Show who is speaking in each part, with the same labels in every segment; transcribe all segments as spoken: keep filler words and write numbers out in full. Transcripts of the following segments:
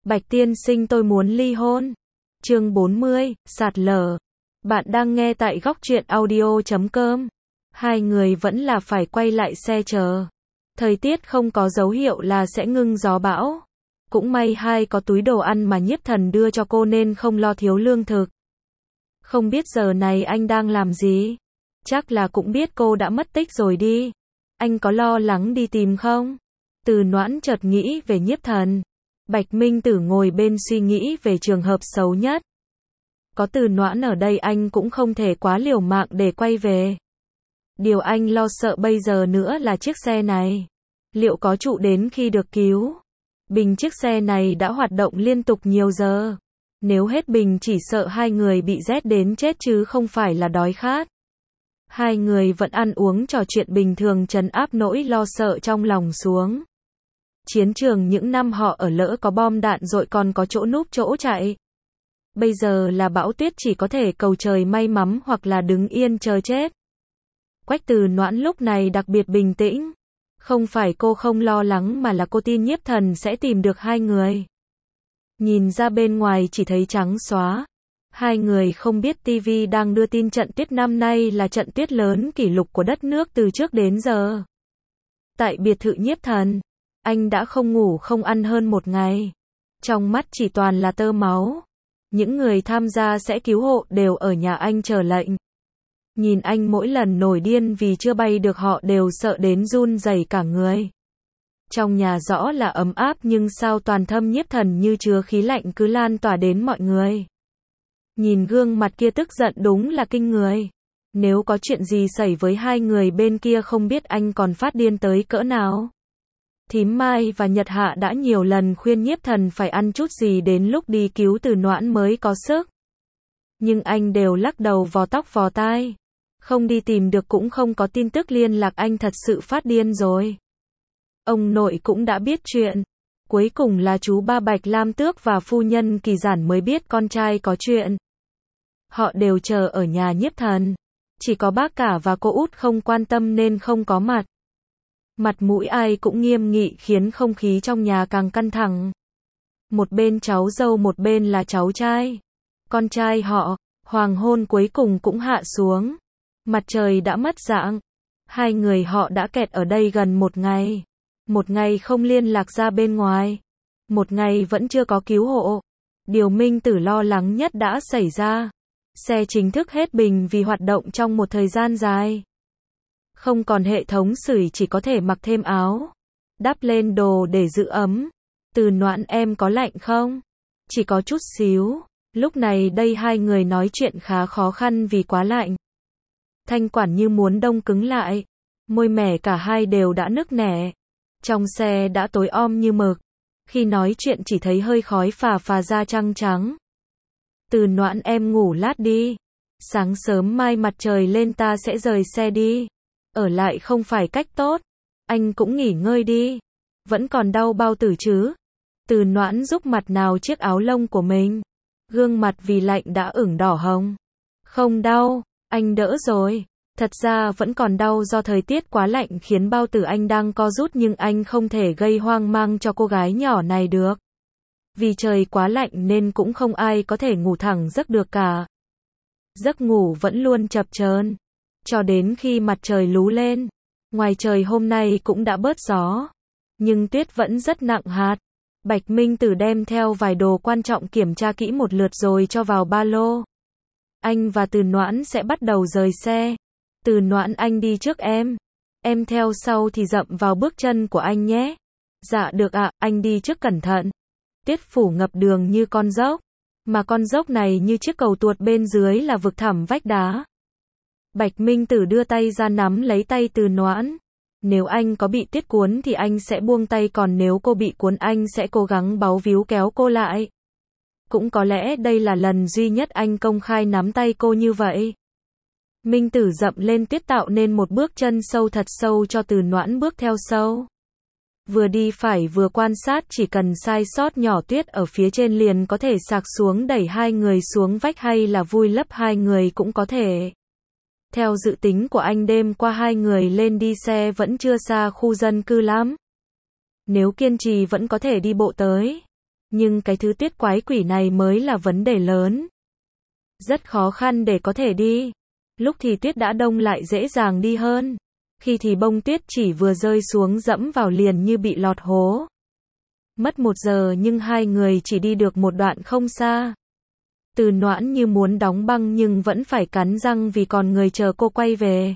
Speaker 1: Bạch tiên sinh tôi muốn ly hôn. Chương bốn mươi, sạt lở. Bạn đang nghe tại góc truyện audio chấm com. Hai người vẫn là phải quay lại xe chờ. Thời tiết không có dấu hiệu là sẽ ngưng gió bão. Cũng may hai có túi đồ ăn mà Nhiếp Thần đưa cho cô nên không lo thiếu lương thực. Không biết giờ này anh đang làm gì? Chắc là cũng biết cô đã mất tích rồi đi. Anh có lo lắng đi tìm không? Từ Noãn chợt nghĩ về Nhiếp Thần. Bạch Minh Tử ngồi bên suy nghĩ về trường hợp xấu nhất. Có Từ Noãn ở đây anh cũng không thể quá liều mạng để quay về. Điều anh lo sợ bây giờ nữa là chiếc xe này. Liệu có trụ đến khi được cứu? Bình chiếc xe này đã hoạt động liên tục nhiều giờ. Nếu hết bình chỉ sợ hai người bị rét đến chết chứ không phải là đói khát. Hai người vẫn ăn uống trò chuyện bình thường trấn áp nỗi lo sợ trong lòng xuống. Chiến trường những năm họ ở lỡ có bom đạn dội còn có chỗ núp chỗ chạy. Bây giờ là bão tuyết chỉ có thể cầu trời may mắn hoặc là đứng yên chờ chết. Quách Từ Noãn lúc này đặc biệt bình tĩnh. Không phải cô không lo lắng mà là cô tin Nhiếp Thần sẽ tìm được hai người. Nhìn ra bên ngoài chỉ thấy trắng xóa. Hai người không biết ti vi đang đưa tin trận tuyết năm nay là trận tuyết lớn kỷ lục của đất nước từ trước đến giờ. Tại biệt thự Nhiếp Thần, anh đã không ngủ không ăn hơn một ngày. Trong mắt chỉ toàn là tơ máu. Những người tham gia sẽ cứu hộ đều ở nhà anh chờ lệnh. Nhìn anh mỗi lần nổi điên vì chưa bay được họ đều sợ đến run rẩy cả người. Trong nhà rõ là ấm áp nhưng sao toàn thâm Nhiếp Thần như chứa khí lạnh cứ lan tỏa đến mọi người. Nhìn gương mặt kia tức giận đúng là kinh người. Nếu có chuyện gì xảy với hai người bên kia không biết anh còn phát điên tới cỡ nào. Thím Mai và Nhật Hạ đã nhiều lần khuyên Nhiếp Thần phải ăn chút gì đến lúc đi cứu Từ Noãn mới có sức. Nhưng anh đều lắc đầu vò tóc vò tai. Không đi tìm được cũng không có tin tức liên lạc anh thật sự phát điên rồi. Ông nội cũng đã biết chuyện. Cuối cùng là chú ba Bạch Lam Tước và phu nhân Kỳ Giản mới biết con trai có chuyện. Họ đều chờ ở nhà Nhiếp Thần. Chỉ có bác cả và cô út không quan tâm nên không có mặt. Mặt mũi ai cũng nghiêm nghị khiến không khí trong nhà càng căng thẳng. Một bên cháu dâu một bên là cháu trai. Con trai họ, hoàng hôn cuối cùng cũng hạ xuống. Mặt trời đã mất dạng. Hai người họ đã kẹt ở đây gần một ngày. Một ngày không liên lạc ra bên ngoài. Một ngày vẫn chưa có cứu hộ. Điều Minh Tử lo lắng nhất đã xảy ra. Xe chính thức hết bình vì hoạt động trong một thời gian dài. Không còn hệ thống sưởi chỉ có thể mặc thêm áo. Đắp lên đồ để giữ ấm. Từ Noãn em có lạnh không? Chỉ có chút xíu. Lúc này đây hai người nói chuyện khá khó khăn vì quá lạnh. Thanh quản như muốn đông cứng lại. Môi mẻ cả hai đều đã nức nẻ. Trong xe đã tối om như mực. Khi nói chuyện chỉ thấy hơi khói phà phà ra trăng trắng. Từ Noãn em ngủ lát đi. Sáng sớm mai mặt trời lên ta sẽ rời xe đi. Ở lại không phải cách tốt. Anh cũng nghỉ ngơi đi. Vẫn còn đau bao tử chứ? Từ Noãn giúp mặt nào chiếc áo lông của mình. Gương mặt vì lạnh đã ửng đỏ hồng. Không đau, anh đỡ rồi. Thật ra vẫn còn đau do thời tiết quá lạnh khiến bao tử anh đang co rút nhưng anh không thể gây hoang mang cho cô gái nhỏ này được. Vì trời quá lạnh nên cũng không ai có thể ngủ thẳng giấc được cả. Giấc ngủ vẫn luôn chập chờn. Cho đến khi mặt trời lú lên. Ngoài trời hôm nay cũng đã bớt gió. Nhưng tuyết vẫn rất nặng hạt. Bạch Minh Tử đem theo vài đồ quan trọng kiểm tra kỹ một lượt rồi cho vào ba lô. Anh và Từ Noãn sẽ bắt đầu rời xe. Từ Noãn anh đi trước em. Em theo sau thì dậm vào bước chân của anh nhé. Dạ được ạ, anh đi trước cẩn thận. Tuyết phủ ngập đường như con dốc. Mà con dốc này như chiếc cầu tuột bên dưới là vực thẳm vách đá. Bạch Minh Tử đưa tay ra nắm lấy tay Từ Noãn. Nếu anh có bị tuyết cuốn thì anh sẽ buông tay còn nếu cô bị cuốn anh sẽ cố gắng báu víu kéo cô lại. Cũng có lẽ đây là lần duy nhất anh công khai nắm tay cô như vậy. Minh Tử dậm lên tuyết tạo nên một bước chân sâu thật sâu cho Từ Noãn bước theo sâu. Vừa đi phải vừa quan sát chỉ cần sai sót nhỏ tuyết ở phía trên liền có thể sạc xuống đẩy hai người xuống vách hay là vùi lấp hai người cũng có thể. Theo dự tính của anh đêm qua hai người lên đi xe vẫn chưa xa khu dân cư lắm. Nếu kiên trì vẫn có thể đi bộ tới. Nhưng cái thứ tuyết quái quỷ này mới là vấn đề lớn. Rất khó khăn để có thể đi. Lúc thì tuyết đã đông lại dễ dàng đi hơn. Khi thì bông tuyết chỉ vừa rơi xuống dẫm vào liền như bị lọt hố. Mất một giờ nhưng hai người chỉ đi được một đoạn không xa. Từ Noãn như muốn đóng băng nhưng vẫn phải cắn răng vì còn người chờ cô quay về.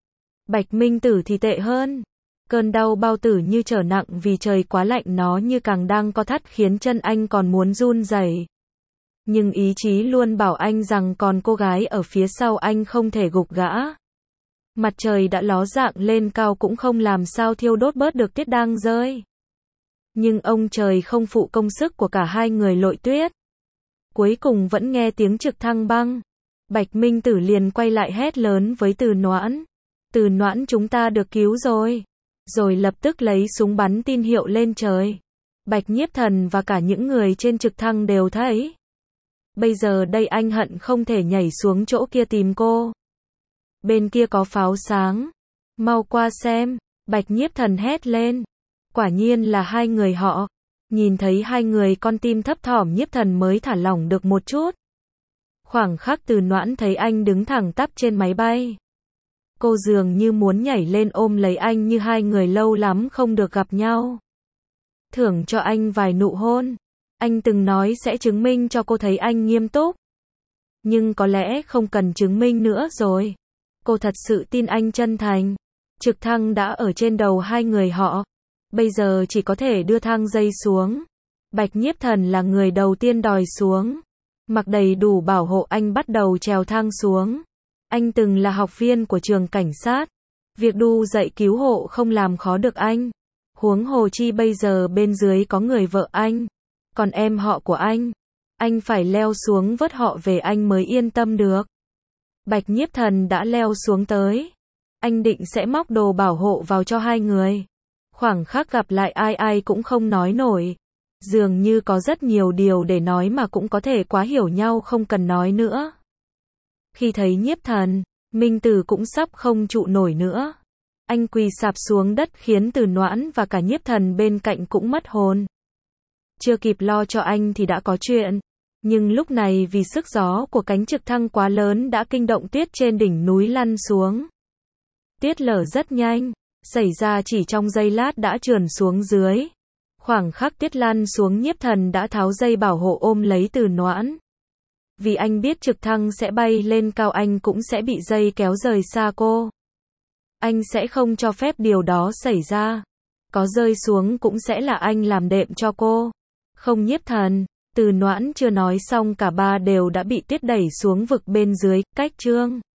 Speaker 1: Bạch Minh Tử thì tệ hơn. Cơn đau bao tử như trở nặng vì trời quá lạnh, nó như càng đang co thắt khiến chân anh còn muốn run rẩy. Nhưng ý chí luôn bảo anh rằng còn cô gái ở phía sau anh không thể gục gã. Mặt trời đã ló dạng lên cao cũng không làm sao thiêu đốt bớt được tuyết đang rơi. Nhưng ông trời không phụ công sức của cả hai người lội tuyết. Cuối cùng vẫn nghe tiếng trực thăng băng. Bạch Minh Tử liền quay lại hét lớn với Từ Noãn. Từ Noãn, chúng ta được cứu rồi. Rồi lập tức lấy súng bắn tin hiệu lên trời. Bạch Nhiếp Thần và cả những người trên trực thăng đều thấy. Bây giờ đây anh hận không thể nhảy xuống chỗ kia tìm cô. Bên kia có pháo sáng. Mau qua xem. Bạch Nhiếp Thần hét lên. Quả nhiên là hai người họ. Nhìn thấy hai người con tim thấp thỏm, Nhiếp Thần mới thả lỏng được một chút. Khoảng khắc Từ Noãn thấy anh đứng thẳng tắp trên máy bay. Cô dường như muốn nhảy lên ôm lấy anh như hai người lâu lắm không được gặp nhau. Thưởng cho anh vài nụ hôn. Anh từng nói sẽ chứng minh cho cô thấy anh nghiêm túc. Nhưng có lẽ không cần chứng minh nữa rồi. Cô thật sự tin anh chân thành. Trực thăng đã ở trên đầu hai người họ. Bây giờ chỉ có thể đưa thang dây xuống. Bạch Nhiếp Thần là người đầu tiên đòi xuống. Mặc đầy đủ bảo hộ anh bắt đầu trèo thang xuống. Anh từng là học viên của trường cảnh sát. Việc đu dậy cứu hộ không làm khó được anh. Huống hồ chi bây giờ bên dưới có người vợ anh. Còn em họ của anh. Anh phải leo xuống vớt họ về anh mới yên tâm được. Bạch Nhiếp Thần đã leo xuống tới. Anh định sẽ móc đồ bảo hộ vào cho hai người. Khoảng khắc gặp lại ai ai cũng không nói nổi. Dường như có rất nhiều điều để nói mà cũng có thể quá hiểu nhau không cần nói nữa. Khi thấy Nhiếp Thần, Minh Tử cũng sắp không trụ nổi nữa. Anh quỳ sạp xuống đất khiến Từ Noãn và cả Nhiếp Thần bên cạnh cũng mất hồn. Chưa kịp lo cho anh thì đã có chuyện. Nhưng lúc này vì sức gió của cánh trực thăng quá lớn đã kinh động tuyết trên đỉnh núi lăn xuống. Tuyết lở rất nhanh, xảy ra chỉ trong giây lát đã trườn xuống dưới. Khoảng khắc tuyết lăn xuống, Nhiếp Thần đã tháo dây bảo hộ ôm lấy Từ Noãn. Vì anh biết trực thăng sẽ bay lên cao, anh cũng sẽ bị dây kéo rời xa cô. Anh sẽ không cho phép điều đó xảy ra. Có rơi xuống cũng sẽ là anh làm đệm cho cô. Không Nhiếp Thần. Từ Noãn chưa nói xong cả ba đều đã bị tuyết đẩy xuống vực bên dưới, cách Trương